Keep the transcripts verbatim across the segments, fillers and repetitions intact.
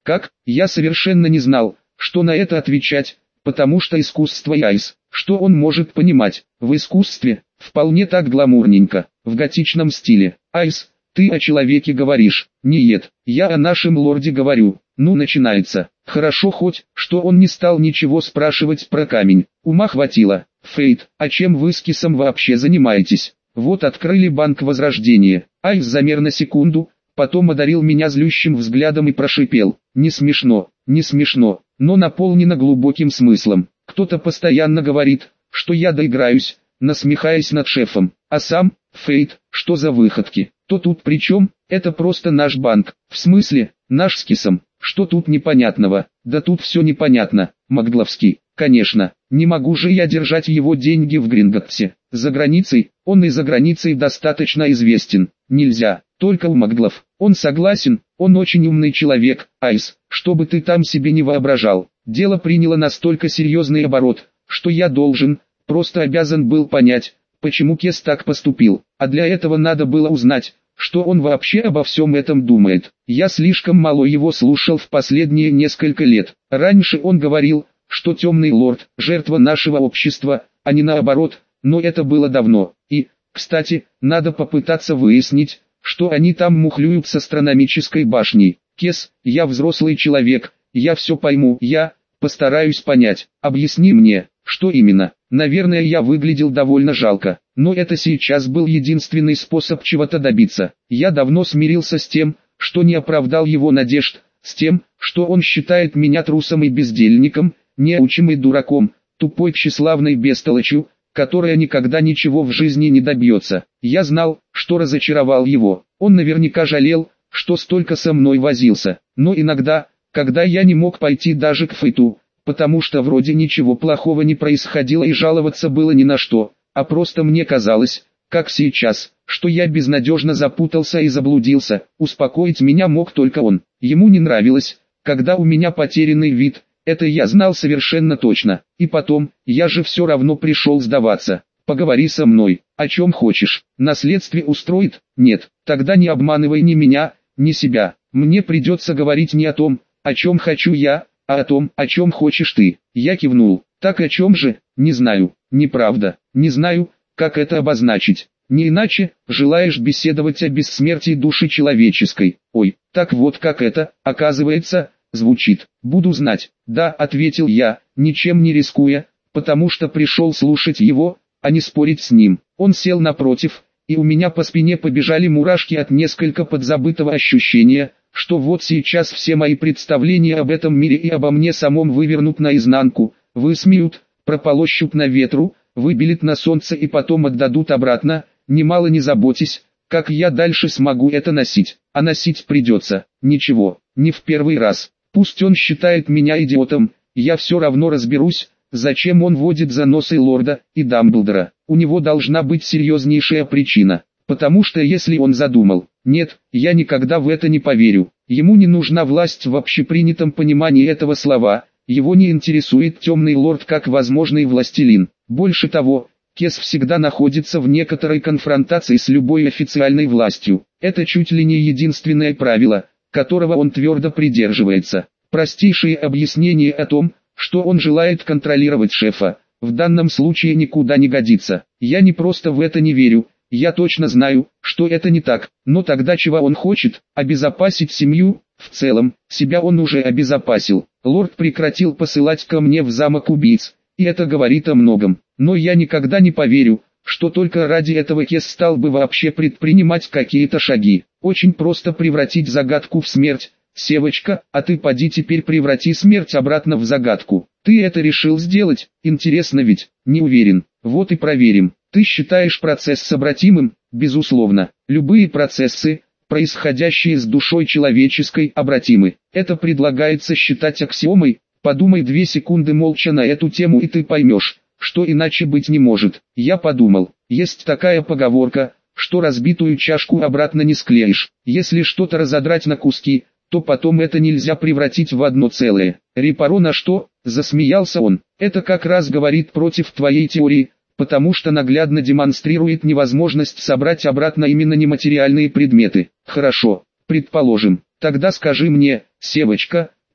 Как? Я совершенно не знал, что на это отвечать, потому что искусство Айс, что он может понимать, в искусстве, вполне так гламурненько, в готичном стиле. Айс, ты о человеке говоришь? Нет, я о нашем лорде говорю. Ну начинается. Хорошо хоть, что он не стал ничего спрашивать про камень. Ума хватило. Фейт, а чем вы с Кисом вообще занимаетесь? Вот открыли банк Возрождения. Айс замер на секунду, потом одарил меня злющим взглядом и прошипел. Не смешно, не смешно, но наполнено глубоким смыслом. Кто-то постоянно говорит, что я доиграюсь, насмехаясь над шефом. А сам, Фейт, что за выходки? То тут при чем? Это просто наш банк. В смысле, наш с Кисом. Что тут непонятного? Да тут все непонятно, Макгловский. Конечно, не могу же я держать его деньги в Гринготтсе. За границей, он и за границей достаточно известен. Нельзя, только у Макглов. Он согласен, он очень умный человек. Айс, что бы ты там себе не воображал. Дело приняло настолько серьезный оборот, что я должен, просто обязан был понять, почему Кес так поступил. А для этого надо было узнать, что он вообще обо всем этом думает. Я слишком мало его слушал в последние несколько лет. Раньше он говорил, что темный лорд – жертва нашего общества, а не наоборот, но это было давно. И, кстати, надо попытаться выяснить, что они там мухлюют с астрономической башней. Кес, я взрослый человек, я все пойму, я постараюсь понять. Объясни мне, что именно. Наверное, я выглядел довольно жалко, но это сейчас был единственный способ чего-то добиться. Я давно смирился с тем, что не оправдал его надежд, с тем, что он считает меня трусом и бездельником, неучим и дураком, тупой тщеславной бестолочью, которая никогда ничего в жизни не добьется. Я знал, что разочаровал его. Он наверняка жалел, что столько со мной возился. Но иногда, когда я не мог пойти даже к Фейту, потому что вроде ничего плохого не происходило и жаловаться было ни на что, а просто мне казалось, как сейчас, что я безнадежно запутался и заблудился, успокоить меня мог только он. Ему не нравилось, когда у меня потерянный вид, это я знал совершенно точно. И потом, я же все равно пришел сдаваться. Поговори со мной, о чем хочешь. Наследствие устроит? Нет, тогда не обманывай ни меня, ни себя. Мне придется говорить не о том, о чем хочу я, а о том, о чем хочешь ты. Я кивнул. Так о чем же? Не знаю. Неправда. Не знаю, как это обозначить. Не иначе, желаешь беседовать о бессмертии души человеческой. Ой, так вот как это, оказывается, звучит. Буду знать. Да, ответил я, ничем не рискуя, потому что пришел слушать его, а не спорить с ним. Он сел напротив, и у меня по спине побежали мурашки от несколько подзабытого ощущения, что вот сейчас все мои представления об этом мире и обо мне самом вывернут наизнанку, высмеют, прополощут на ветру, выбелят на солнце и потом отдадут обратно, немало не заботьтесь, как я дальше смогу это носить. А носить придется, ничего, не в первый раз. Пусть он считает меня идиотом, я все равно разберусь, зачем он водит за носы лорда и Дамблдора. У него должна быть серьезнейшая причина. Потому что если он задумал, нет, я никогда в это не поверю. Ему не нужна власть в общепринятом понимании этого слова, его не интересует темный лорд как возможный властелин. Больше того, Кес всегда находится в некоторой конфронтации с любой официальной властью. Это чуть ли не единственное правило, которого он твердо придерживается. Простейшее объяснение о том, что он желает контролировать шефа, в данном случае никуда не годится. Я не просто в это не верю. Я точно знаю, что это не так, но тогда чего он хочет? Обезопасить семью? В целом, себя он уже обезопасил. Лорд прекратил посылать ко мне в замок убийц, и это говорит о многом. Но я никогда не поверю, что только ради этого Кес стал бы вообще предпринимать какие-то шаги. Очень просто превратить загадку в смерть. Севочка, а ты поди теперь преврати смерть обратно в загадку. Ты это решил сделать? Интересно ведь? Не уверен. Вот и проверим. Ты считаешь процесс собратимым? Безусловно. Любые процессы, происходящие с душой человеческой, обратимы. Это предлагается считать аксиомой. Подумай две секунды молча на эту тему и ты поймешь, что иначе быть не может. Я подумал, есть такая поговорка, что разбитую чашку обратно не склеишь. Если что-то разодрать на куски, то потом это нельзя превратить в одно целое. Репаро на что? Засмеялся он. Это как раз говорит против твоей теории, потому что наглядно демонстрирует невозможность собрать обратно именно нематериальные предметы. Хорошо, предположим. Тогда скажи мне, Севочка,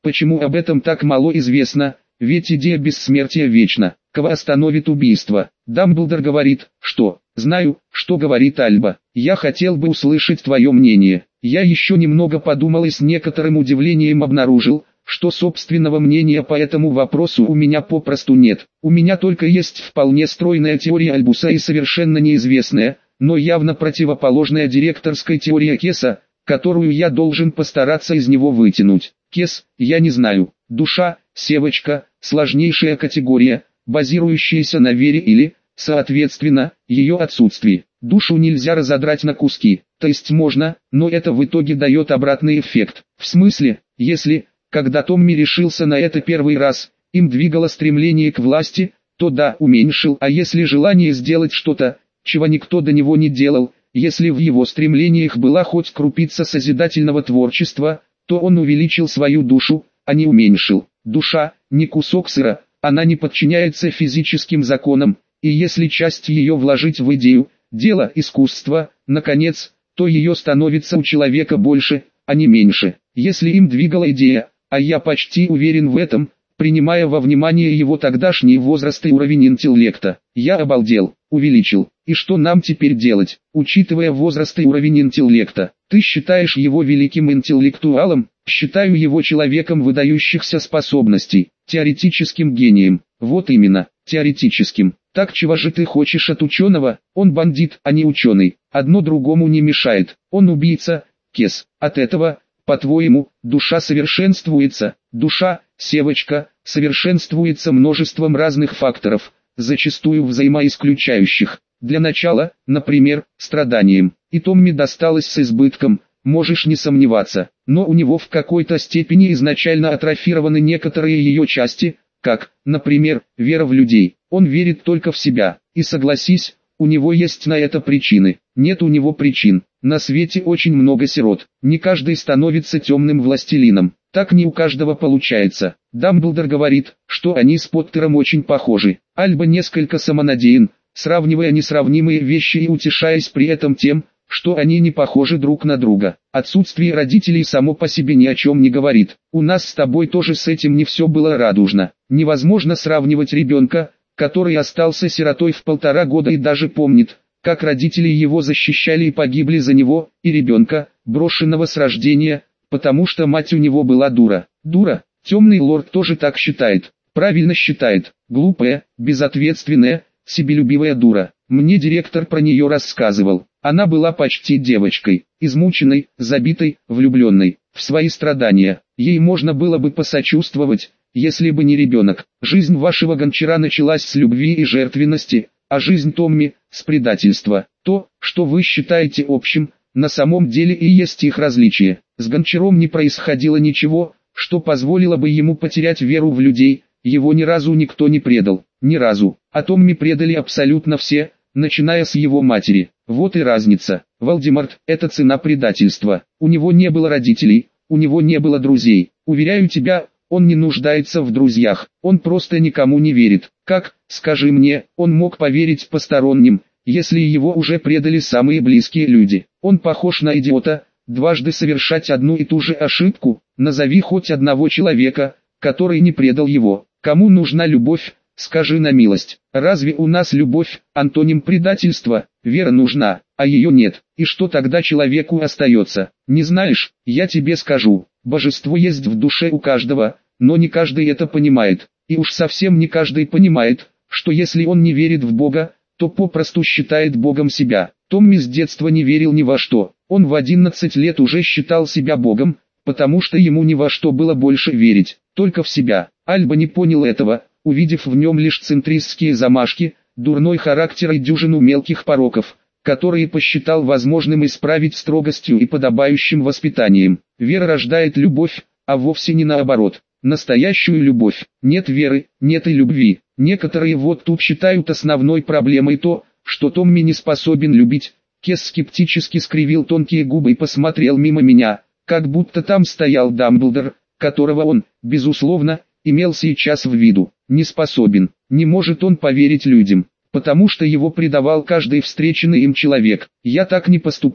Почему об этом так мало известно? Ведь идея бессмертия вечна. Кого остановит убийство? Дамблдор говорит, что... Знаю, что говорит Альба. Я хотел бы услышать твое мнение. Я еще немного подумал и с некоторым удивлением обнаружил, что собственного мнения по этому вопросу у меня попросту нет. У меня только есть вполне стройная теория Альбуса и совершенно неизвестная, но явно противоположная директорской теории Кеса, которую я должен постараться из него вытянуть. Кес, я не знаю. Душа, Севочка, сложнейшая категория, базирующаяся на вере или, соответственно, ее отсутствии. Душу нельзя разодрать на куски, то есть можно, но это в итоге дает обратный эффект. В смысле, если, когда Томми решился на это первый раз, им двигало стремление к власти, то да, уменьшил, а если желание сделать что-то, чего никто до него не делал, если в его стремлениях была хоть крупица созидательного творчества, то он увеличил свою душу, а не уменьшил. Душа, не кусок сыра, она не подчиняется физическим законам, и если часть ее вложить в идею, дело, искусство, наконец, то ее становится у человека больше, а не меньше. Если им двигала идея, а я почти уверен в этом, принимая во внимание его тогдашний возраст и уровень интеллекта, я обалдел, увеличил. И что нам теперь делать, учитывая возраст и уровень интеллекта? Ты считаешь его великим интеллектуалом? Считаю его человеком выдающихся способностей, теоретическим гением. Вот именно, теоретическим. Так чего же ты хочешь от ученого? Он бандит, а не ученый. Одно другому не мешает. Он убийца, Кес. От этого, по-твоему, душа совершенствуется? Душа, Севочка, совершенствуется множеством разных факторов, зачастую взаимоисключающих. Для начала, например, страданием. И Томми досталось с избытком, можешь не сомневаться. Но у него в какой-то степени изначально атрофированы некоторые ее части, как, например, вера в людей. Он верит только в себя. И согласись, у него есть на это причины. Нет у него причин. На свете очень много сирот. Не каждый становится темным властелином. Так не у каждого получается. Дамблдор говорит, что они с Поттером очень похожи. Альба несколько самонадеян, сравнивая несравнимые вещи и утешаясь при этом тем, что они не похожи друг на друга. Отсутствие родителей само по себе ни о чем не говорит. У нас с тобой тоже с этим не все было радужно. Невозможно сравнивать ребенка, который остался сиротой в полтора года и даже помнит, как родители его защищали и погибли за него, и ребенка, брошенного с рождения, потому что мать у него была дура. Дура, темный лорд тоже так считает. Правильно считает. Глупая, безответственная, себелюбивая дура. Мне директор про нее рассказывал. Она была почти девочкой, измученной, забитой, влюбленной, в свои страдания. Ей можно было бы посочувствовать, если бы не ребенок. Жизнь вашего гончара началась с любви и жертвенности, а жизнь Томми – с предательства. То, что вы считаете общим, на самом деле и есть их различие. С гончаром не происходило ничего, что позволило бы ему потерять веру в людей, его ни разу никто не предал, ни разу. А Томми предали абсолютно все, начиная с его матери. Вот и разница. Волдеморт – это цена предательства. У него не было родителей, у него не было друзей. Уверяю тебя, он не нуждается в друзьях, он просто никому не верит. Как, скажи мне, он мог поверить посторонним, если его уже предали самые близкие люди? Он похож на идиота, дважды совершать одну и ту же ошибку. Назови хоть одного человека, который не предал его. Кому нужна любовь? Скажи на милость, разве у нас любовь, антоним предательства? Вера нужна, а ее нет. И что тогда человеку остается? Не знаешь? Я тебе скажу. Божество есть в душе у каждого, но не каждый это понимает. И уж совсем не каждый понимает, что если он не верит в Бога, то попросту считает Богом себя. Томми с детства не верил ни во что. Он в одиннадцать лет уже считал себя Богом, потому что ему ни во что было больше верить, только в себя. Альба не понял этого, увидев в нем лишь центристские замашки, дурной характер и дюжину мелких пороков, которые посчитал возможным исправить строгостью и подобающим воспитанием. Вера рождает любовь, а вовсе не наоборот. Настоящую любовь. Нет веры, нет и любви. Некоторые вот тут считают основной проблемой то, что Томми не способен любить. Кес скептически скривил тонкие губы и посмотрел мимо меня, как будто там стоял Дамблдор, которого он, безусловно, имел сейчас в виду. Не способен, не может он поверить людям, потому что его предавал каждый встреченный им человек. Я так не поступлю.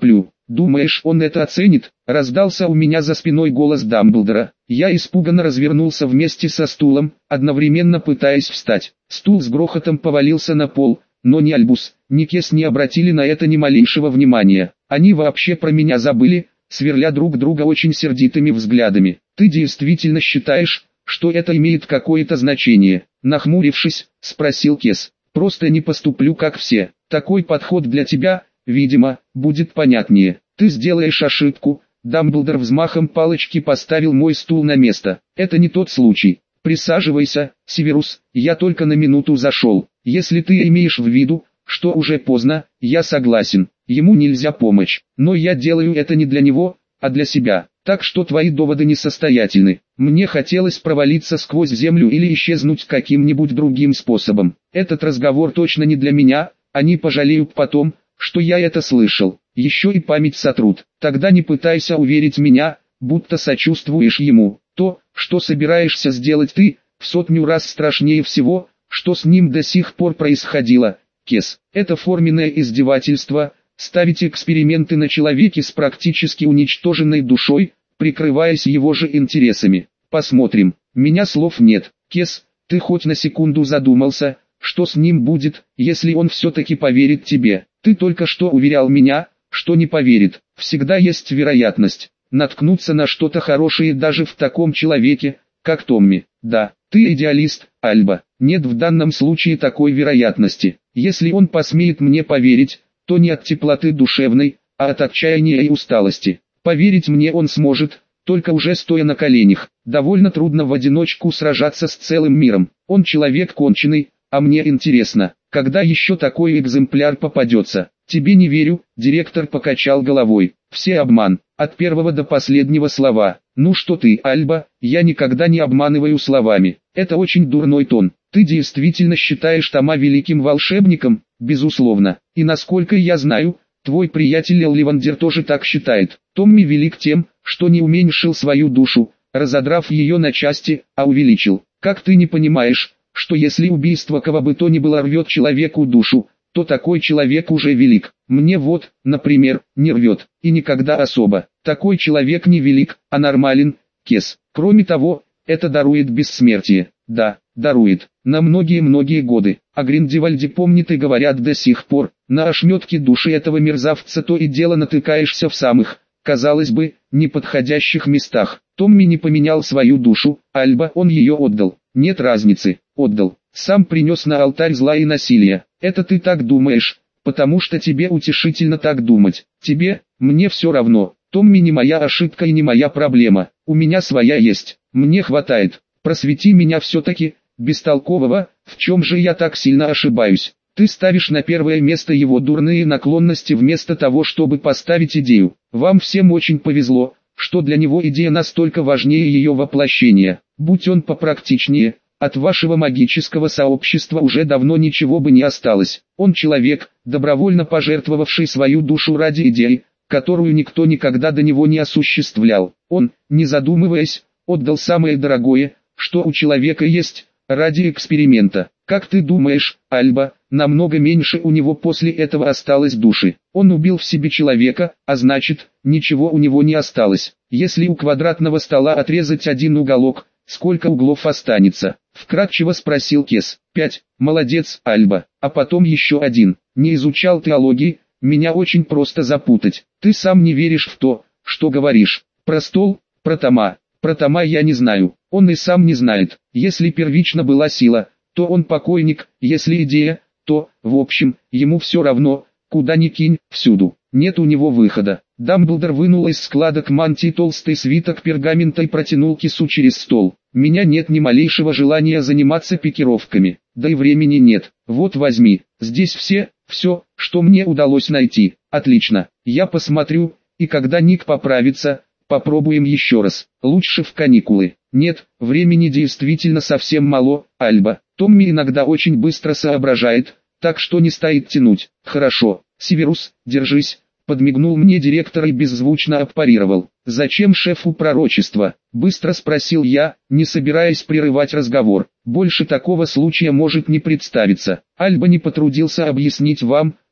Думаешь, он это оценит? Раздался у меня за спиной голос Дамблдора. Я испуганно развернулся вместе со стулом, одновременно пытаясь встать. Стул с грохотом повалился на пол, но ни Альбус, ни Кес не обратили на это ни малейшего внимания. Они вообще про меня забыли, сверля друг друга очень сердитыми взглядами. «Ты действительно считаешь, что это имеет какое-то значение?» Нахмурившись, спросил Кес. «Просто не поступлю как все. Такой подход для тебя, видимо, будет понятнее. Ты сделаешь ошибку». Дамблдор взмахом палочки поставил мой стул на место. «Это не тот случай. Присаживайся, Северус, я только на минуту зашел. Если ты имеешь в виду, что уже поздно, я согласен. Ему нельзя помочь, но я делаю это не для него, а для себя. Так что твои доводы несостоятельны. Мне хотелось провалиться сквозь землю или исчезнуть каким-нибудь другим способом. Этот разговор точно не для меня, они пожалеют потом, что я это слышал. Еще и память сотрут. Тогда не пытайся уверить меня, будто сочувствуешь ему. То, что собираешься сделать ты, в сотню раз страшнее всего, что с ним до сих пор происходило. Кес, это форменное издевательство. Ставить эксперименты на человеке с практически уничтоженной душой, прикрываясь его же интересами. Посмотрим. Меня слов нет. Кес, ты хоть на секунду задумался, что с ним будет, если он все-таки поверит тебе? Ты только что уверял меня, что не поверит. Всегда есть вероятность наткнуться на что-то хорошее даже в таком человеке, как Томми. Да, ты идеалист, Альба. Нет в данном случае такой вероятности. Если он посмеет мне поверить, то не от теплоты душевной, а от отчаяния и усталости. Поверить мне он сможет, только уже стоя на коленях. Довольно трудно в одиночку сражаться с целым миром. Он человек конченый, а мне интересно, когда еще такой экземпляр попадется. Тебе не верю, директор покачал головой. Все обман, от первого до последнего слова. Ну что ты, Альба, я никогда не обманываю словами. Это очень дурной тон. Ты действительно считаешь Тома великим волшебником? Безусловно. И насколько я знаю, твой приятель Элливандер тоже так считает. Томми велик тем, что не уменьшил свою душу, разодрав ее на части, а увеличил. Как ты не понимаешь, что если убийство кого бы то ни было рвет человеку душу, то такой человек уже велик. Мне вот, например, не рвет, и никогда особо. Такой человек не велик, а нормален, Кес. Кроме того, это дарует бессмертие. Да, дарует. На многие-многие годы. О Гриндевальде помнят и говорят до сих пор. На ошметке души этого мерзавца то и дело натыкаешься в самых, казалось бы, неподходящих местах. Томми не поменял свою душу, Альба, он ее отдал. Нет разницы, отдал. Сам принес на алтарь зла и насилия. Это ты так думаешь, потому что тебе утешительно так думать. Тебе, мне все равно. Томми не моя ошибка и не моя проблема. У меня своя есть. Мне хватает. Просвети меня все-таки, бестолкового, в чем же я так сильно ошибаюсь. Ты ставишь на первое место его дурные наклонности вместо того, чтобы поставить идею. Вам всем очень повезло, что для него идея настолько важнее ее воплощения. Будь он попрактичнее, от вашего магического сообщества уже давно ничего бы не осталось. Он человек, добровольно пожертвовавший свою душу ради идеи, которую никто никогда до него не осуществлял. Он, не задумываясь, отдал самое дорогое, что у человека есть, ради эксперимента. Как ты думаешь, Альба, намного меньше у него после этого осталось души. Он убил в себе человека, а значит, ничего у него не осталось. Если у квадратного стола отрезать один уголок, сколько углов останется? Вкратчиво спросил Кес. Пять. Молодец, Альба. А потом еще один. Не изучал теологии, меня очень просто запутать. Ты сам не веришь в то, что говоришь. Про стол, про Тома. Про Тома я не знаю. Он и сам не знает. Если первично была сила, то он покойник, если идея, то, в общем, ему все равно, куда ни кинь, всюду. Нет у него выхода. Дамблдор вынул из складок мантии толстый свиток пергамента и протянул Кесу через стол. Меня нет ни малейшего желания заниматься пикировками, да и времени нет. Вот возьми, здесь все, все, что мне удалось найти. Отлично, я посмотрю, и когда Ник поправится, попробуем еще раз. Лучше в каникулы. Нет, времени действительно совсем мало, Альба. Томми иногда очень быстро соображает, так что не стоит тянуть. Хорошо, Северус, держись. Подмигнул мне директор и беззвучно отпарировал. «Зачем шефу пророчество?» – быстро спросил я, не собираясь прерывать разговор. «Больше такого случая может не представиться. Альба не потрудился объяснить вам,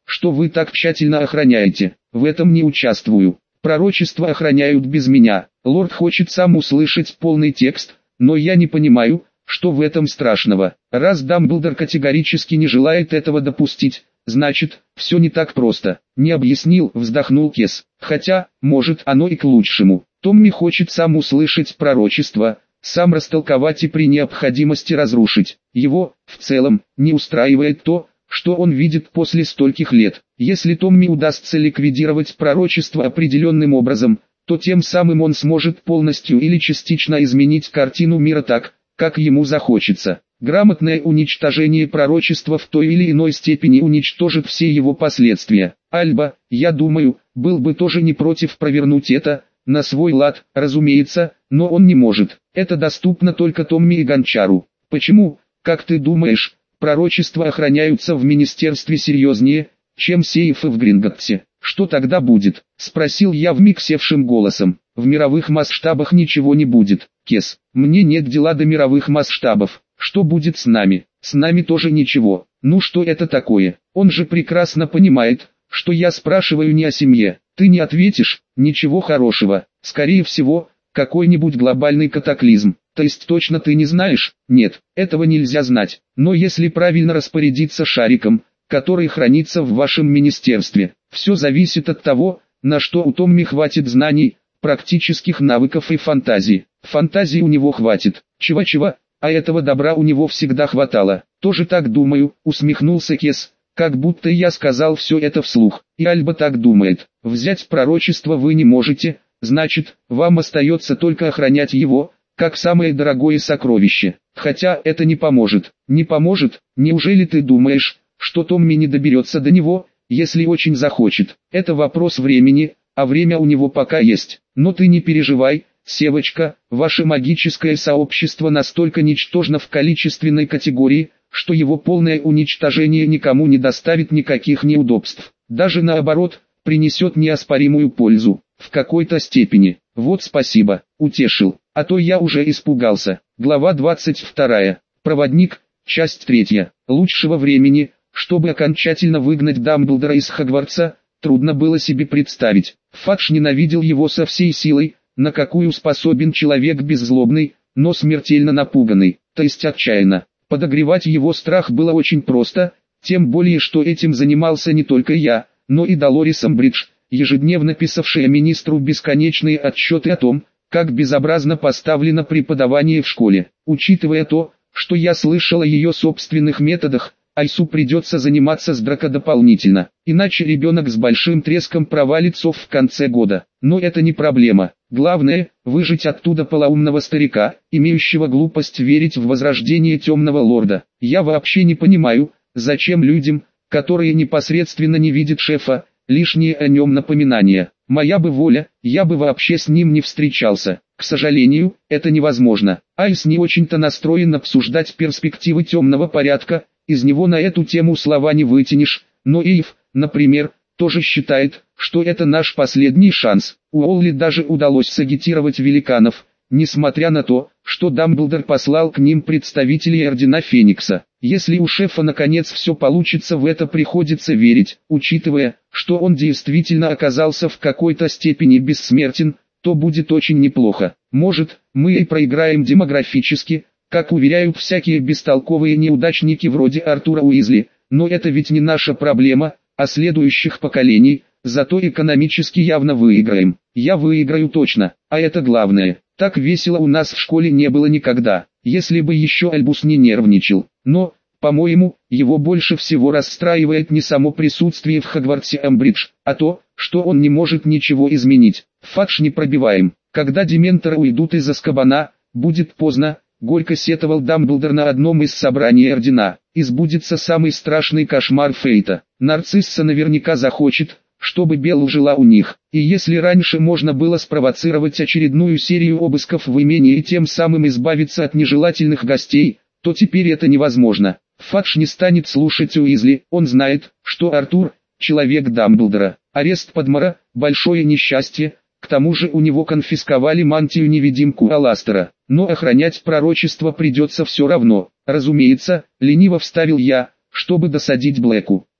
что вы так тщательно охраняете. В этом не участвую. Пророчества охраняют без меня. Лорд хочет сам услышать полный текст, но я не понимаю, что в этом страшного. Раз Дамблдор категорически не желает этого допустить, значит, все не так просто. Не объяснил, вздохнул Кес. Хотя, может, оно и к лучшему. Томми хочет сам услышать пророчество, сам растолковать и при необходимости разрушить. Его, в целом, не устраивает то, что он видит после стольких лет. Если Томми удастся ликвидировать пророчество определенным образом, то тем самым он сможет полностью или частично изменить картину мира так, как ему захочется. Грамотное уничтожение пророчества в той или иной степени уничтожит все его последствия. Альба, я думаю, был бы тоже не против провернуть это, на свой лад, разумеется, но он не может. Это доступно только Томми и Гончару. Почему, как ты думаешь, пророчества охраняются в министерстве серьезнее, чем сейфы в Гринготтсе? Что тогда будет? Спросил я вмиг севшим голосом. В мировых масштабах ничего не будет, Кес. Мне нет дела до мировых масштабов. Что будет с нами? С нами тоже ничего. Ну что это такое? Он же прекрасно понимает, что я спрашиваю не о семье. Ты не ответишь? Ничего хорошего. Скорее всего, какой-нибудь глобальный катаклизм. То есть точно ты не знаешь? Нет, этого нельзя знать. Но если правильно распорядиться шариком, который хранится в вашем министерстве, все зависит от того, на что у Томми хватит знаний, практических навыков и фантазии. Фантазии у него хватит. Чего-чего, а этого добра у него всегда хватало. Тоже так думаю, усмехнулся Кес, как будто я сказал все это вслух. И Альба так думает. Взять пророчество вы не можете, значит, вам остается только охранять его, как самое дорогое сокровище. Хотя это не поможет. Не поможет? Неужели ты думаешь, что Томми не доберется до него, если очень захочет? Это вопрос времени, а время у него пока есть. Но ты не переживай, Севочка, ваше магическое сообщество настолько ничтожно в количественной категории, что его полное уничтожение никому не доставит никаких неудобств. Даже наоборот, принесет неоспоримую пользу, в какой-то степени. Вот спасибо, утешил, а то я уже испугался. Глава двадцать вторая. Проводник, часть третья. Лучшего времени, чтобы окончательно выгнать Дамблдора из Хогвартса, трудно было себе представить. Фадж ненавидел его со всей силой, на какую способен человек беззлобный, но смертельно напуганный, то есть отчаянно. Подогревать его страх было очень просто, тем более что этим занимался не только я, но и Долорес Амбридж, ежедневно писавшая министру бесконечные отчеты о том, как безобразно поставлено преподавание в школе. Учитывая то, что я слышал о ее собственных методах, Айсу придется заниматься с Драко дополнительно, иначе ребенок с большим треском провалится в конце года. Но это не проблема. Главное, выжить оттуда полоумного старика, имеющего глупость верить в возрождение темного лорда. Я вообще не понимаю, зачем людям, которые непосредственно не видят шефа, лишние о нем напоминания. Моя бы воля, я бы вообще с ним не встречался. К сожалению, это невозможно. Айс не очень-то настроен обсуждать перспективы темного порядка, из него на эту тему слова не вытянешь, но Ив, например, тоже считает, что это наш последний шанс. Уолли даже удалось сагитировать великанов, несмотря на то, что Дамблдор послал к ним представителей Ордена Феникса. Если у шефа наконец все получится, в это приходится верить, учитывая, что он действительно оказался в какой-то степени бессмертен, то будет очень неплохо. Может, мы и проиграем демографически, как уверяют всякие бестолковые неудачники вроде Артура Уизли, но это ведь не наша проблема, а следующих поколений, зато экономически явно выиграем. Я выиграю точно, а это главное. Так весело у нас в школе не было никогда, если бы еще Альбус не нервничал. Но, по-моему, его больше всего расстраивает не само присутствие в Хогвартсе Амбридж, а то, что он не может ничего изменить. Фадж непробиваем. Когда дементоры уйдут из Азкабана, будет поздно. Горько сетовал Дамблдор на одном из собраний Ордена. И сбудется самый страшный кошмар Фейта. Нарцисса наверняка захочет, чтобы Белла жила у них. И если раньше можно было спровоцировать очередную серию обысков в имении и тем самым избавиться от нежелательных гостей, то теперь это невозможно. Фадж не станет слушать Уизли, он знает, что Артур – человек Дамблдора. Арест Падмора – большое несчастье. К тому же у него конфисковали мантию-невидимку Аластера, но охранять пророчество придется все равно. Разумеется, лениво вставил я, чтобы досадить Блэку.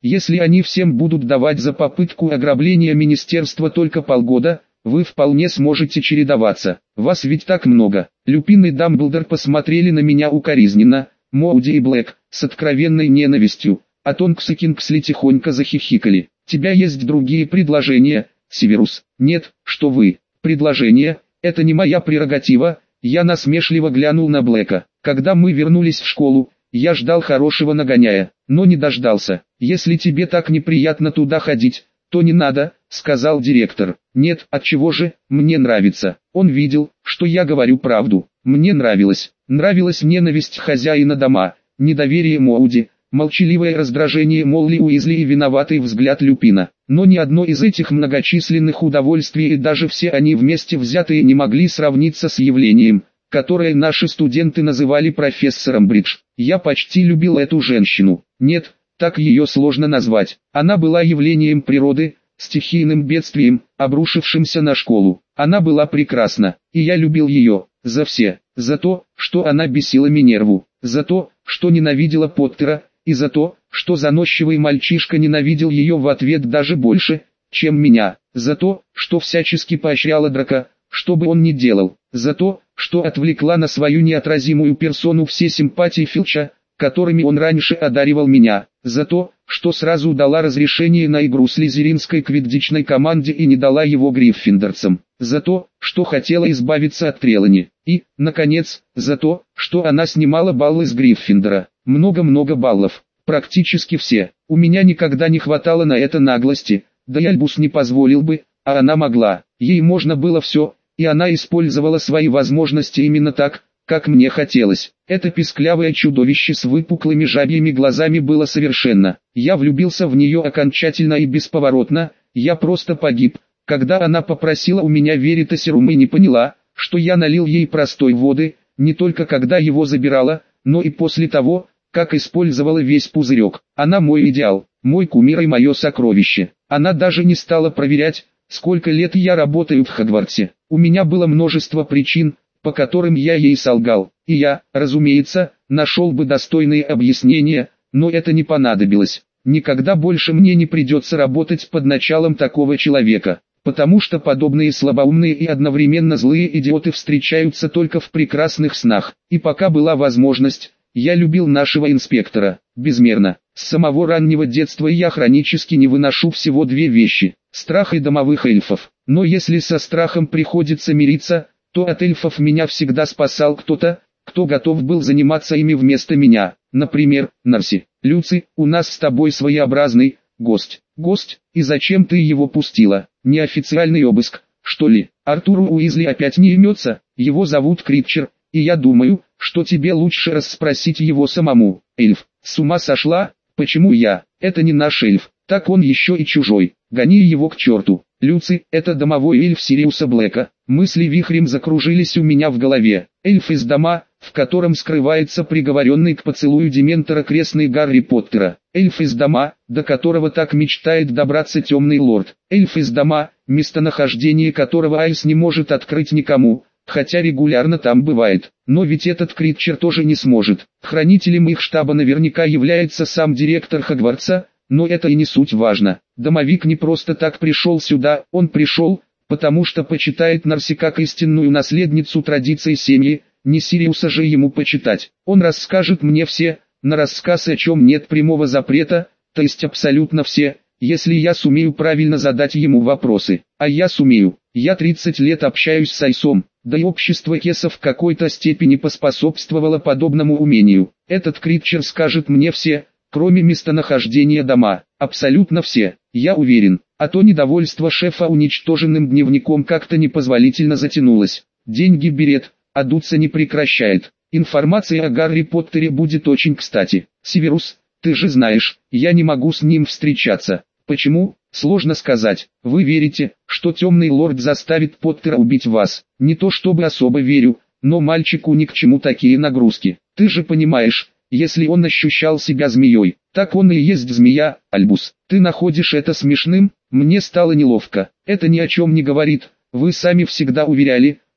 Если они всем будут давать за попытку ограбления министерства только полгода, вы вполне сможете чередоваться. Вас ведь так много. Люпин и Дамблдор посмотрели на меня укоризненно, Моуди и Блэк, с откровенной ненавистью, а Тонкс и Кингсли тихонько захихикали. «Тебя есть другие предложения, Северус?» «Нет, что вы, предложения, это не моя прерогатива», я насмешливо глянул на Блэка. Когда мы вернулись в школу, я ждал хорошего нагоняя, но не дождался. «Если тебе так неприятно туда ходить, то не надо», — сказал директор. «Нет, отчего же, мне нравится». Он видел, что я говорю правду. Мне нравилось. Нравилась ненависть хозяина дома, недоверие Моуди, молчаливое раздражение Молли Уизли и виноватый взгляд Люпина. Но ни одно из этих многочисленных удовольствий и даже все они вместе взятые не могли сравниться с явлением, которое наши студенты называли профессором Бридж. Я почти любил эту женщину. Нет, так ее сложно назвать. Она была явлением природы, стихийным бедствием, обрушившимся на школу. Она была прекрасна, и я любил ее, за все, за то, что она бесила Минерву, за то, что ненавидела Поттера, и за то, что заносчивый мальчишка ненавидел ее в ответ даже больше, чем меня, за то, что всячески поощряла Драка, что бы он ни делал, за то, что отвлекла на свою неотразимую персону все симпатии Филча, которыми он раньше одаривал меня, за то, что сразу дала разрешение на игру слизеринской квиддичной команде и не дала его гриффиндорцам, за то, что хотела избавиться от Трелани, и, наконец, за то, что она снимала баллы с Гриффиндора, много-много баллов, практически все. У меня никогда не хватало на это наглости, да и Альбус не позволил бы, а она могла, ей можно было все, и она использовала свои возможности именно так, как мне хотелось. Это писклявое чудовище с выпуклыми жабьими глазами было совершенно. Я влюбился в нее окончательно и бесповоротно, я просто погиб, когда она попросила у меня веритасерум и не поняла, что я налил ей простой воды, не только когда его забирала, но и после того, как использовала весь пузырек. Она мой идеал, мой кумир и мое сокровище. Она даже не стала проверять, сколько лет я работаю в Хогвартсе. У меня было множество причин, по которым я ей солгал, и я, разумеется, нашел бы достойные объяснения, но это не понадобилось. Никогда больше мне не придется работать под началом такого человека, потому что подобные слабоумные и одновременно злые идиоты встречаются только в прекрасных снах. И пока была возможность, я любил нашего инспектора, безмерно. С самого раннего детства я хронически не выношу всего две вещи – страх и домовых эльфов. Но если со страхом приходится мириться, то от эльфов меня всегда спасал кто-то, кто готов был заниматься ими вместо меня. Например, Нарси. «Люци, у нас с тобой своеобразный гость». «Гость? И зачем ты его пустила? Неофициальный обыск, что ли?» Артуру Уизли опять не имется, его зовут Критчер, и я думаю, что тебе лучше расспросить его самому. Эльф, с ума сошла? Почему я? Это не наш эльф, так он еще и чужой. Гони его к черту. Люци, это домовой эльф Сириуса Блэка. Мысли вихрем закружились у меня в голове. Эльф из дома, в котором скрывается приговоренный к поцелую Дементора крестный Гарри Поттера. Эльф из дома, до которого так мечтает добраться темный лорд. Эльф из дома, местонахождение которого Айс не может открыть никому, хотя регулярно там бывает. Но ведь этот Критчер тоже не сможет. Хранителем их штаба наверняка является сам директор Хогвартса, но это и не суть важно. Домовик не просто так пришел сюда, он пришел, потому что почитает Нарси как истинную наследницу традиций семьи, не Сириуса же ему почитать. Он расскажет мне все, на рассказ о чем нет прямого запрета, то есть абсолютно все, если я сумею правильно задать ему вопросы. А я сумею. Я тридцать лет общаюсь с Айсом, да и общество Кеса в какой-то степени поспособствовало подобному умению. Этот Критчер скажет мне все, кроме местонахождения дома, абсолютно все, я уверен, а то недовольство шефа уничтоженным дневником как-то непозволительно затянулось. Деньги берет, а дуться не прекращает. Информация о Гарри Поттере будет очень кстати. Северус, ты же знаешь, я не могу с ним встречаться. Почему? Сложно сказать. Вы верите, что темный лорд заставит Поттера убить вас? Не то чтобы особо верю, но мальчику ни к чему такие нагрузки. Ты же понимаешь, если он ощущал себя змеей, так он и есть змея. Альбус, ты находишь это смешным? Мне стало неловко. Это ни о чем не говорит. Вы сами всегда уверяли,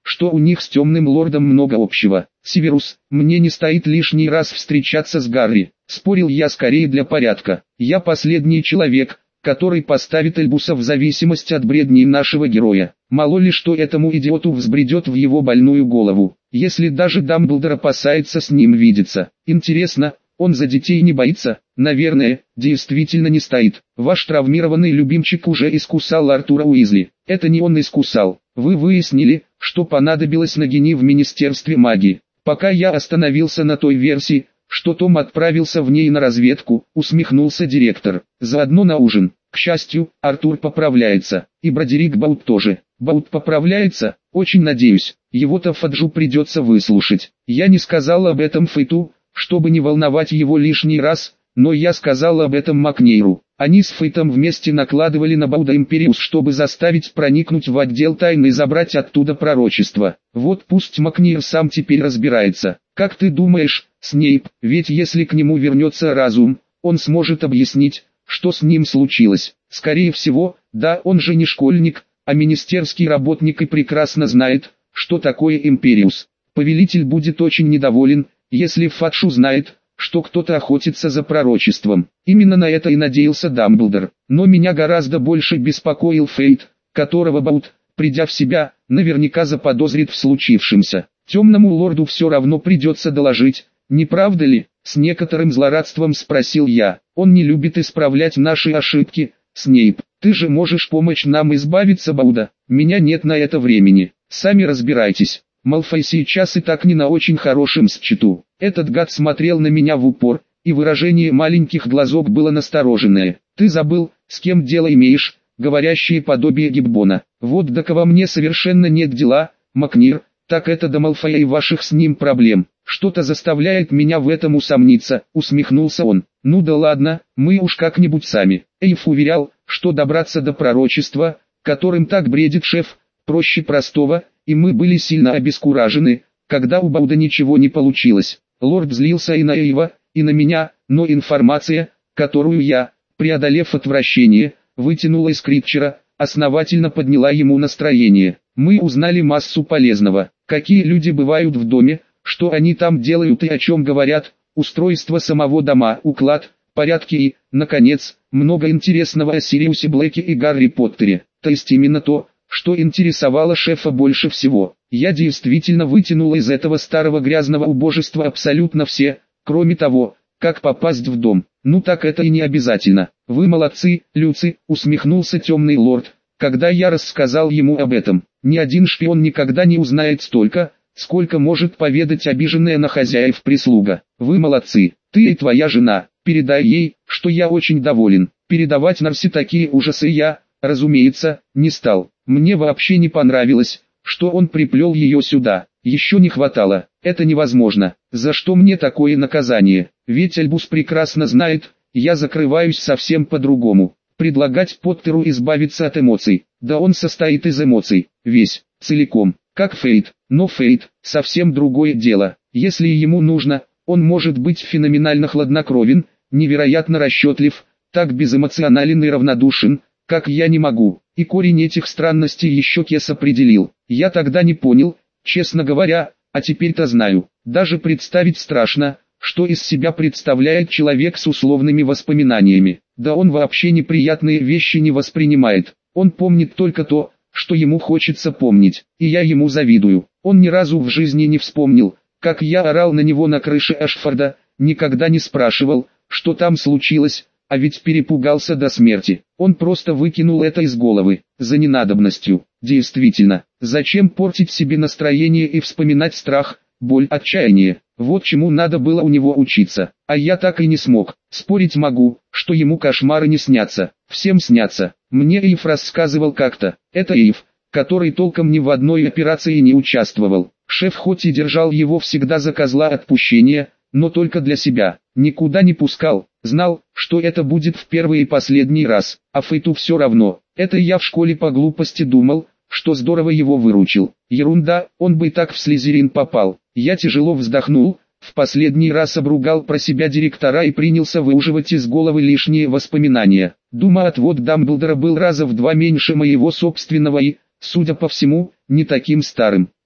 что у них с Темным Лордом много общего. Северус, мне не стоит лишний раз встречаться с Гарри, спорил я скорее для порядка. Я последний человек, который поставит Альбуса в зависимость от бредней нашего героя. Мало ли что этому идиоту взбредет в его больную голову, если даже Дамблдор опасается с ним видеться. Интересно, он за детей не боится? Наверное, действительно не стоит. Ваш травмированный любимчик уже искусал Артура Уизли. Это не он искусал. Вы выяснили, что понадобилось Нагини в Министерстве магии. Пока я остановился на той версии, что Том отправился в ней на разведку, усмехнулся директор. Заодно на ужин. К счастью, Артур поправляется. И Бродерик Баут тоже. Баут поправляется? Очень надеюсь. Его-то Фаджу придется выслушать. Я не сказал об этом Фейту, чтобы не волновать его лишний раз, но я сказал об этом Макнейру. Они с Фейтом вместе накладывали на Бауда Империус, чтобы заставить проникнуть в отдел тайны и забрать оттуда пророчество. Вот пусть Макнейр сам теперь разбирается. Как ты думаешь, Снейп, ведь если к нему вернется разум, он сможет объяснить, что с ним случилось? Скорее всего, да, он же не школьник, а министерский работник и прекрасно знает, что такое Империус. Повелитель будет очень недоволен, если Фадж узнает, что кто-то охотится за пророчеством. Именно на это и надеялся Дамблдор. Но меня гораздо больше беспокоил Фейт, которого Баут, придя в себя, наверняка заподозрит в случившемся. Темному лорду все равно придется доложить, не правда ли? С некоторым злорадством спросил я. Он не любит исправлять наши ошибки. Снейп, ты же можешь помочь нам избавиться Бауда. Меня нет на это времени. Сами разбирайтесь. Малфой сейчас и так не на очень хорошем счету. Этот гад смотрел на меня в упор, и выражение маленьких глазок было настороженное. Ты забыл, с кем дело имеешь, говорящее подобие Гиббона. Вот до кого мне совершенно нет дела, Макнир, так это до Малфоя и ваших с ним проблем. Что-то заставляет меня в этом усомниться, усмехнулся он. Ну да ладно, мы уж как-нибудь сами. Эйф уверял, что добраться до пророчества, которым так бредит шеф, проще простого, и мы были сильно обескуражены, когда у Бауда ничего не получилось. Лорд злился и на Эйва, и на меня, но информация, которую я, преодолев отвращение, вытянула из Критчера, основательно подняла ему настроение. Мы узнали массу полезного, какие люди бывают в доме, что они там делают и о чем говорят, устройство самого дома, уклад, порядки и, наконец, много интересного о Сириусе Блэке и Гарри Поттере. То есть именно то, что интересовало шефа больше всего. Я действительно вытянул из этого старого грязного убожества абсолютно все, кроме того, как попасть в дом. Ну так это и не обязательно. Вы молодцы, Люци, усмехнулся темный лорд, когда я рассказал ему об этом. Ни один шпион никогда не узнает столько, сколько может поведать обиженная на хозяев прислуга. Вы молодцы, ты и твоя жена, передай ей, что я очень доволен. Передавать Нарси такие ужасы я, разумеется, не стал. Мне вообще не понравилось, что он приплел ее сюда. Еще не хватало. Это невозможно. За что мне такое наказание? Ведь Альбус прекрасно знает, я закрываюсь совсем по-другому. Предлагать Поттеру избавиться от эмоций. Да он состоит из эмоций. Весь, целиком. Как Фейт. Но Фейт, совсем другое дело. Если ему нужно, он может быть феноменально хладнокровен, невероятно расчетлив, так безэмоционален и равнодушен, как я не могу. И корень этих странностей еще Кес определил. Я тогда не понял, честно говоря, а теперь-то знаю. Даже представить страшно, что из себя представляет человек с условными воспоминаниями. Да он вообще неприятные вещи не воспринимает. Он помнит только то, что ему хочется помнить. И я ему завидую. Он ни разу в жизни не вспомнил, как я орал на него на крыше Эшфорда, никогда не спрашивал, что там случилось. А ведь перепугался до смерти. Он просто выкинул это из головы, за ненадобностью. Действительно, зачем портить себе настроение и вспоминать страх, боль, отчаяние? Вот чему надо было у него учиться. А я так и не смог. Спорить могу, что ему кошмары не снятся. Всем снятся. Мне Эйв рассказывал как-то. Это Эйв, который толком ни в одной операции не участвовал. Шеф хоть и держал его всегда за козла отпущения, но только для себя. Никуда не пускал. Знал, что это будет в первый и последний раз, а Фейту все равно. Это я в школе по глупости думал, что здорово его выручил. Ерунда, он бы так в Слизерин попал. Я тяжело вздохнул, в последний раз обругал про себя директора и принялся выуживать из головы лишние воспоминания. Дума отвод Дамблдора был раза в два меньше моего собственного и, судя по всему, не таким старым.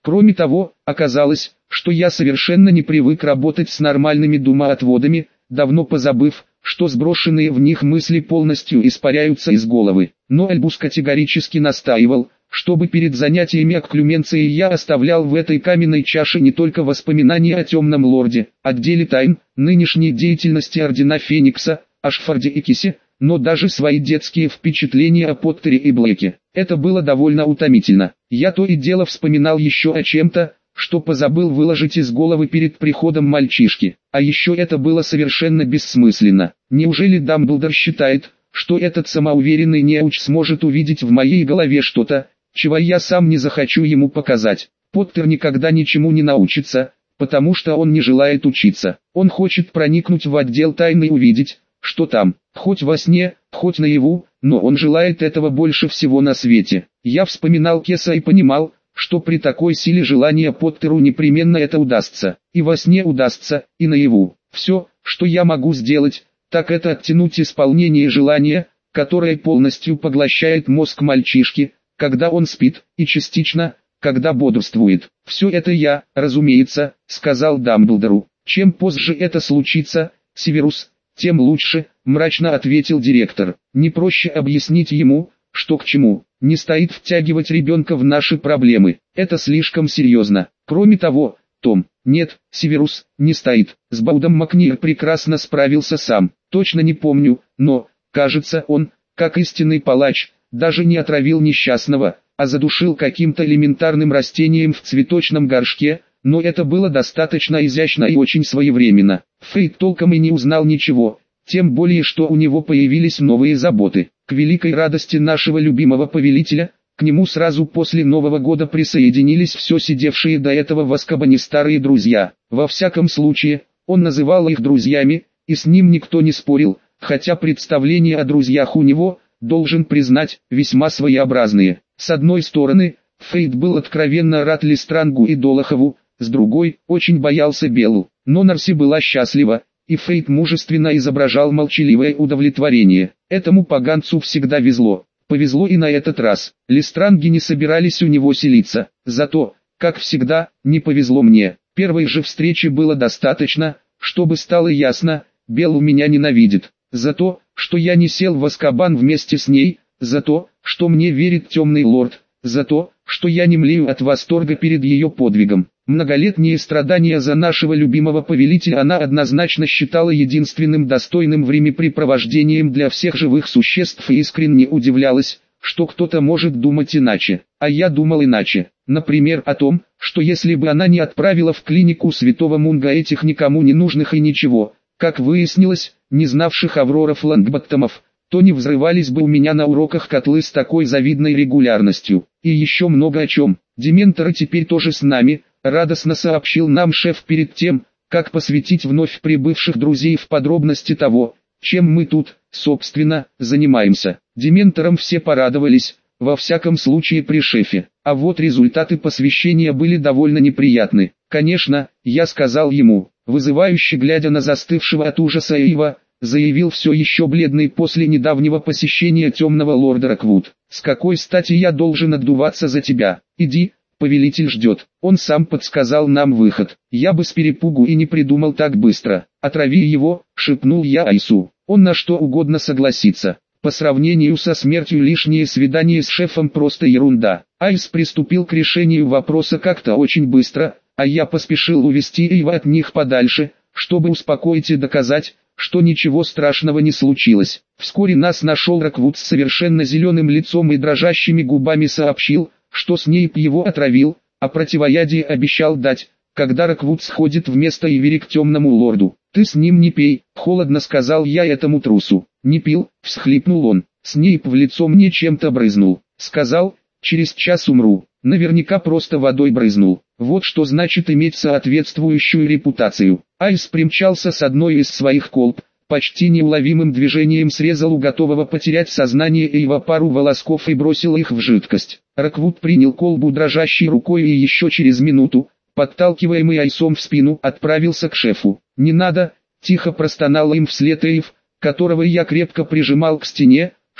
Кроме того, оказалось, что я совершенно не привык работать с нормальными думоотводами, давно позабыв, что сброшенные в них мысли полностью испаряются из головы. Но Альбус категорически настаивал, чтобы перед занятиями окклюменцией я оставлял в этой каменной чаше не только воспоминания о Темном Лорде, отделе тайн, нынешней деятельности Ордена Феникса, Ашфорде и Кисе, но даже свои детские впечатления о Поттере и Блэке. Это было довольно утомительно. Я то и дело вспоминал еще о чем-то, что позабыл выложить из головы перед приходом мальчишки. А еще это было совершенно бессмысленно. Неужели Дамблдор считает, что этот самоуверенный неуч сможет увидеть в моей голове что-то, чего я сам не захочу ему показать? Поттер никогда ничему не научится, потому что он не желает учиться. Он хочет проникнуть в отдел тайны и увидеть, что там, хоть во сне, хоть наяву, но он желает этого больше всего на свете. Я вспоминал Кеса и понимал, что при такой силе желания Поттеру непременно это удастся. И во сне удастся, и наяву. Все, что я могу сделать, так это оттянуть исполнение желания, которое полностью поглощает мозг мальчишки, когда он спит, и частично, когда бодрствует. Все это я, разумеется, сказал Дамблдору. Чем позже это случится, Северус, тем лучше, мрачно ответил директор. Не проще объяснить ему, что к чему. Не стоит втягивать ребенка в наши проблемы. Это слишком серьезно. Кроме того, Том, нет, Северус, не стоит. С Баудом Макнир прекрасно справился сам. Точно не помню, но, кажется, он, как истинный палач, даже не отравил несчастного, а задушил каким-то элементарным растением в цветочном горшке, но это было достаточно изящно и очень своевременно. Фейт толком и не узнал ничего, тем более что у него появились новые заботы. К великой радости нашего любимого повелителя, к нему сразу после Нового года присоединились все сидевшие до этого в Азкабане старые друзья. Во всяком случае, он называл их друзьями, и с ним никто не спорил, хотя представления о друзьях у него, должен признать, весьма своеобразные. С одной стороны, Фейт был откровенно рад Листрангу и Долохову, с другой, очень боялся Беллу. Но Нарси была счастлива, и Фейт мужественно изображал молчаливое удовлетворение. Этому поганцу всегда везло. Повезло и на этот раз. Листранги не собирались у него селиться. Зато, как всегда, не повезло мне. Первой же встречи было достаточно, чтобы стало ясно, Белл меня ненавидит. За то, что я не сел в Азкабан вместе с ней, за то, что мне верит Темный Лорд, за то, что я не млею от восторга перед ее подвигом. Многолетние страдания за нашего любимого повелителя она однозначно считала единственным достойным времяпрепровождением для всех живых существ и искренне удивлялась, что кто-то может думать иначе. А я думал иначе. Например, о том, что если бы она не отправила в клинику Святого Мунга этих никому не нужных и ничего, как выяснилось, не знавших Авроров Лонгботтомов, то не взрывались бы у меня на уроках котлы с такой завидной регулярностью. И еще много о чем. Дементоры теперь тоже с нами, радостно сообщил нам шеф перед тем, как посвятить вновь прибывших друзей в подробности того, чем мы тут, собственно, занимаемся. Дементорам все порадовались, во всяком случае при шефе. А вот результаты посвящения были довольно неприятны. Конечно, я сказал ему, вызывающе глядя на застывшего от ужаса Эйва, заявил все еще бледный после недавнего посещения Темного Лорда Роквуд. «С какой стати я должен отдуваться за тебя? Иди, повелитель ждет». Он сам подсказал нам выход. Я бы с перепугу и не придумал так быстро. «Отрави его», — шепнул я Айсу. Он на что угодно согласится. По сравнению со смертью лишнее свидание с шефом просто ерунда. Айс приступил к решению вопроса как-то очень быстро, а я поспешил увести его от них подальше, чтобы успокоить и доказать, что ничего страшного не случилось. Вскоре нас нашел Роквуд с совершенно зеленым лицом и дрожащими губами сообщил, что Снейп его отравил, а противоядие обещал дать, когда Роквуд сходит вместо Ивери к Темному Лорду. «Ты с ним не пей», — холодно сказал я этому трусу. «Не пил», — всхлипнул он. «Снейп в лицо мне чем-то брызнул. Сказал, через час умру. Наверняка просто водой брызнул. Вот что значит иметь соответствующую репутацию». Айс примчался с одной из своих колб, почти неуловимым движением срезал у готового потерять сознание Эйва пару волосков и бросил их в жидкость. Роквуд принял колбу дрожащей рукой и еще через минуту, подталкиваемый Айсом в спину, отправился к шефу. «Не надо», — тихо простонал им вслед Эйв, которого я крепко прижимал к стене,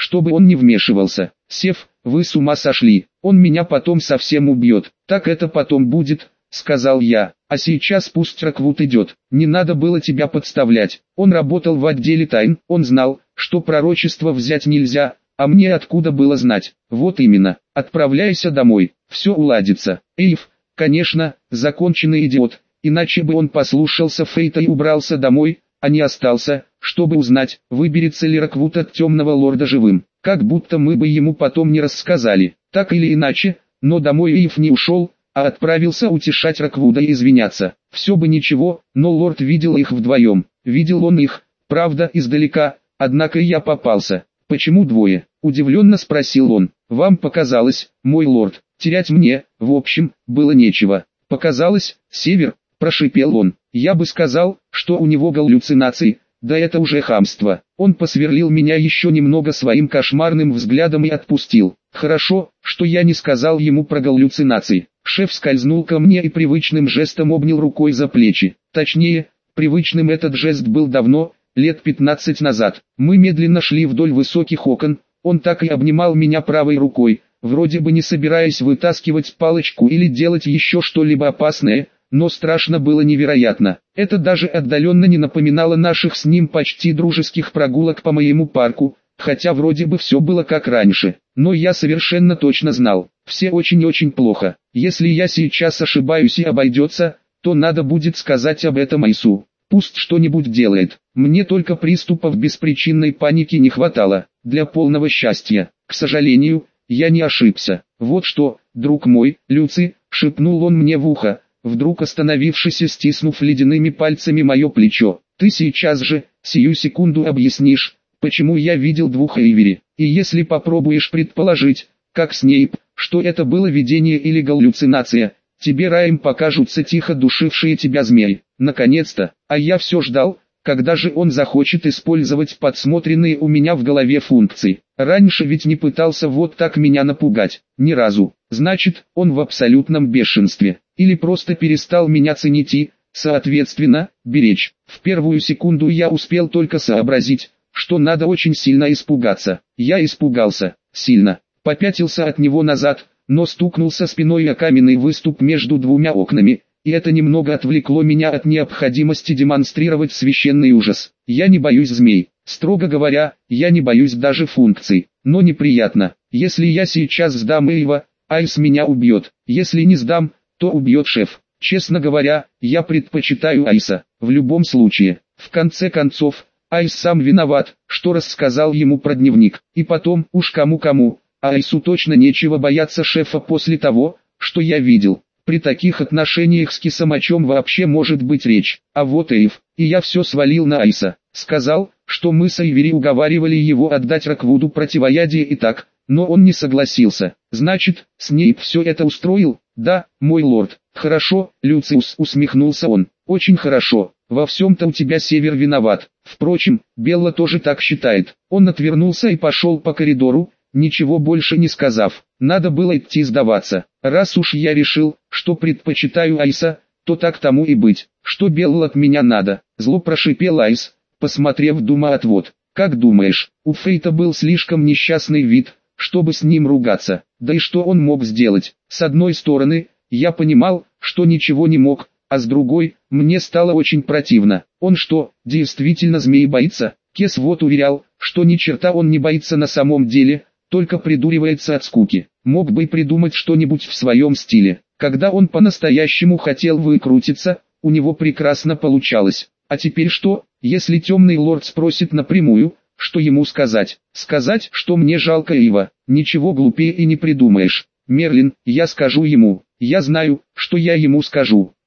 чтобы он не вмешивался. Сев, вы с ума сошли, он меня потом совсем убьет. Так это потом будет, сказал я, а сейчас пусть Роквуд идет, не надо было тебя подставлять. Он работал в отделе тайн, он знал, что пророчество взять нельзя, а мне откуда было знать? Вот именно, отправляйся домой, все уладится. Эйв, конечно, законченный идиот, иначе бы он послушался Фейта и убрался домой, а не остался, чтобы узнать, выберется ли Роквуд от темного лорда живым. Как будто мы бы ему потом не рассказали, так или иначе, но домой Эйв не ушел, а отправился утешать Роквуда и извиняться. Все бы ничего, но лорд видел их вдвоем, видел он их, правда издалека, однако я попался. «Почему двое?» – удивленно спросил он. «Вам показалось, мой лорд, терять мне, в общем, было нечего». «Показалось, Север?» – прошипел он. «Я бы сказал, что у него галлюцинации, да это уже хамство». Он посверлил меня еще немного своим кошмарным взглядом и отпустил. Хорошо, что я не сказал ему про галлюцинации. Шеф скользнул ко мне и привычным жестом обнял рукой за плечи. Точнее, привычным этот жест был давно, лет пятнадцать назад. Мы медленно шли вдоль высоких окон, он так и обнимал меня правой рукой, вроде бы не собираясь вытаскивать палочку или делать еще что-либо опасное, но страшно было невероятно. Это даже отдаленно не напоминало наших с ним почти дружеских прогулок по моему парку, хотя вроде бы все было как раньше. Но я совершенно точно знал, все очень-очень плохо. Если я сейчас ошибаюсь и обойдется, то надо будет сказать об этом Айсу. Пусть что-нибудь делает. Мне только приступов беспричинной паники не хватало, для полного счастья. К сожалению, я не ошибся. Вот что, друг мой, Люци, шепнул он мне в ухо, вдруг остановившись и стиснув ледяными пальцами мое плечо. Ты сейчас же, сию секунду объяснишь, почему я видел двух Эйвери. И если попробуешь предположить, как Снейп, что это было видение или галлюцинация, тебе раем покажутся тихо душившие тебя змеи. Наконец-то, а я все ждал, когда же он захочет использовать подсмотренные у меня в голове функции. Раньше ведь не пытался вот так меня напугать, ни разу. Значит, он в абсолютном бешенстве. Или просто перестал меня ценить и, соответственно, беречь. В первую секунду я успел только сообразить, что надо очень сильно испугаться. Я испугался, сильно. Попятился от него назад, но стукнулся спиной о каменный выступ между двумя окнами, и это немного отвлекло меня от необходимости демонстрировать священный ужас. Я не боюсь змей. Строго говоря, я не боюсь даже функций. Но неприятно. Если я сейчас сдам Эйва, Айс меня убьет. Если не сдам, то убьет шеф. Честно говоря, я предпочитаю Айса. В любом случае. В конце концов, Айс сам виноват, что рассказал ему про дневник. И потом, уж кому-кому, а Айсу точно нечего бояться шефа после того, что я видел. При таких отношениях с Кисом о чем вообще может быть речь? А вот Эйв, и я все свалил на Айса. Сказал, что мы с Эйвери уговаривали его отдать Роквуду противоядие и так, но он не согласился. Значит, Снейп все это устроил? Да, мой лорд. Хорошо, Люциус, усмехнулся он. Очень хорошо. Во всем-то у тебя Север виноват. Впрочем, Белла тоже так считает. Он отвернулся и пошел по коридору, ничего больше не сказав. Надо было идти сдаваться. Раз уж я решил, что предпочитаю Айса, то так тому и быть. Что Белла от меня надо? Зло прошипел Айс, посмотрев дума-отвод. Как думаешь, у Фейта был слишком несчастный вид, чтобы с ним ругаться. Да и что он мог сделать? С одной стороны, я понимал, что ничего не мог, а с другой, мне стало очень противно. Он что, действительно змей боится? Кес вот уверял, что ни черта он не боится на самом деле, только придуривается от скуки. Мог бы придумать что-нибудь в своем стиле. Когда он по-настоящему хотел выкрутиться, у него прекрасно получалось. А теперь что, если темный лорд спросит напрямую, что ему сказать? Сказать, что мне жалко Эйва. Ничего глупее и не придумаешь. Мерлин, я скажу ему. Я знаю, что я ему скажу.